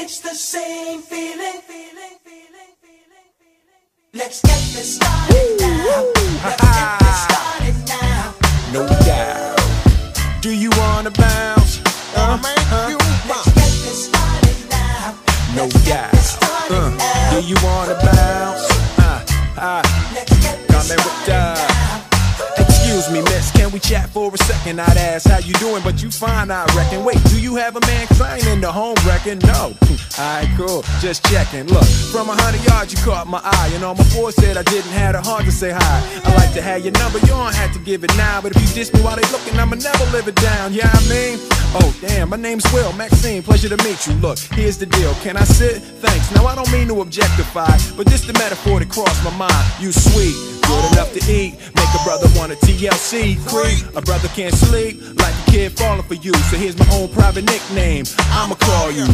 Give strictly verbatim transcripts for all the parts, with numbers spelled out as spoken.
It's the same feeling. Let's get this started now. Let's get this started now. No doubt. Do you wanna bounce? Uh, uh, Let's get this started now. no doubt. Uh, do you wanna bounce? Uh, uh, Let's get this Coming with started that. now. Excuse me, miss, can we chat for a second? I'd ask how you doing, but you fine, I reckon. Wait, do you have a man? Cause I ain't in the home wrecking. No. Alright, cool, just checking. Look, from a hundred yards you caught my eye, and on my four said I didn't have the heart to say hi. I like to have your number, you don't have to give it now, but if you diss me while they looking, I'ma never live it down. Yeah, I mean, oh damn, my name's Will Maxine, pleasure to meet you. Look, here's the deal, can I sit? Thanks. Now I don't mean to objectify, but this the metaphor that crossed my mind. You sweet, good enough to eat, make a brother want a T L C. Creep, a brother can't sleep, like a kid falling for you. So here's my own private nickname, I'ma call you.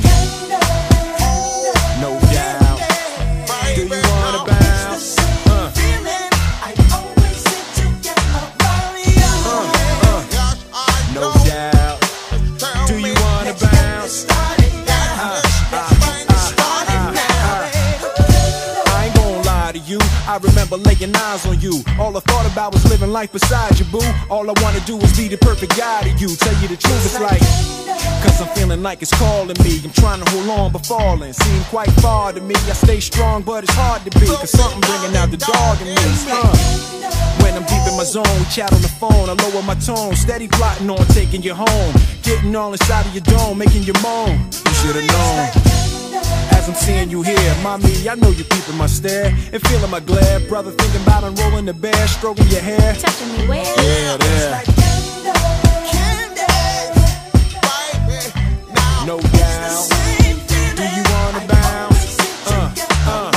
No doubt. Do you wanna bounce? Uh, uh, uh, no doubt. Do you wanna bounce? Uh, uh, uh, uh, I ain't gonna lie to you, I remember laying eyes on you. All I thought about was living life beside you, boo. All I wanna do is be the perfect guy to you. Tell you the truth, it's like, cause I'm feeling like it's calling me. I'm trying to hold on but falling. Seem quite far to me. I stay strong but it's hard to be, cause something bringing out the dog in me. Uh, when I'm deep in my zone, we chat on the phone. I lower my tone, steady plotting on taking you home. Getting all inside of your dome, making you moan. You should've known. As I'm seeing you here, mommy, I know you peeping my stare and feeling my glare. Brother thinking about unrolling the bear, stroking your hair. Touching me where? Yeah, there. No doubt. Do you wanna bounce? Uh, uh.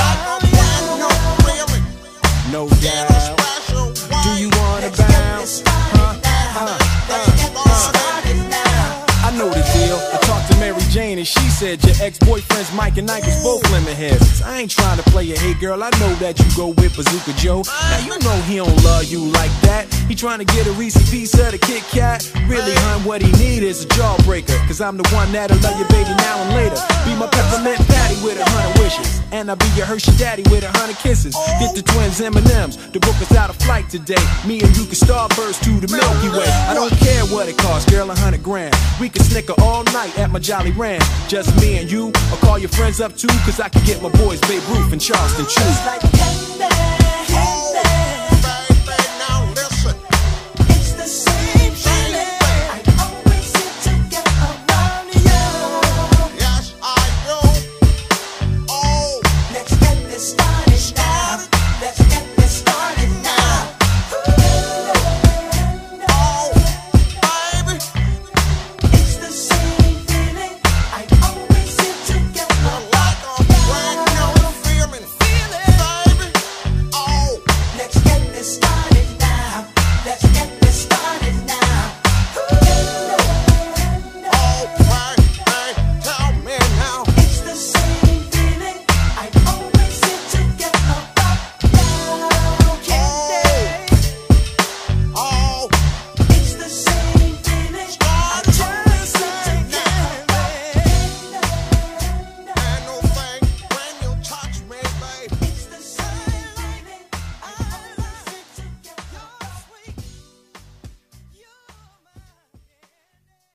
No doubt. Do you wanna bounce? Huh? Uh, uh, uh. I know the deal. I talked to Mary Jane and she said your ex-boyfriends Mike and Ike was both lemon heads. I ain't trying to play a hey girl, I know that you go with Bazooka Joe. Now you know he don't love you like that. He trying to get a Reese's piece of the Kit Kat. Really, hun, what he need is a jawbreaker, cause I'm the one that'll love your baby now and later. Be my peppermint patty with a hundred wishes, and I'll be your Hershey daddy with a hundred kisses. Get the twins M and M's, the book is out of flight today. Me and you can starburst to the Milky Way. I don't care what it costs, girl, a hundred grand. We can snicker all night at my Jolly Ranch. Just me and you, or call your friends up too, cause I can get my boys Babe Ruth and Charleston Chew.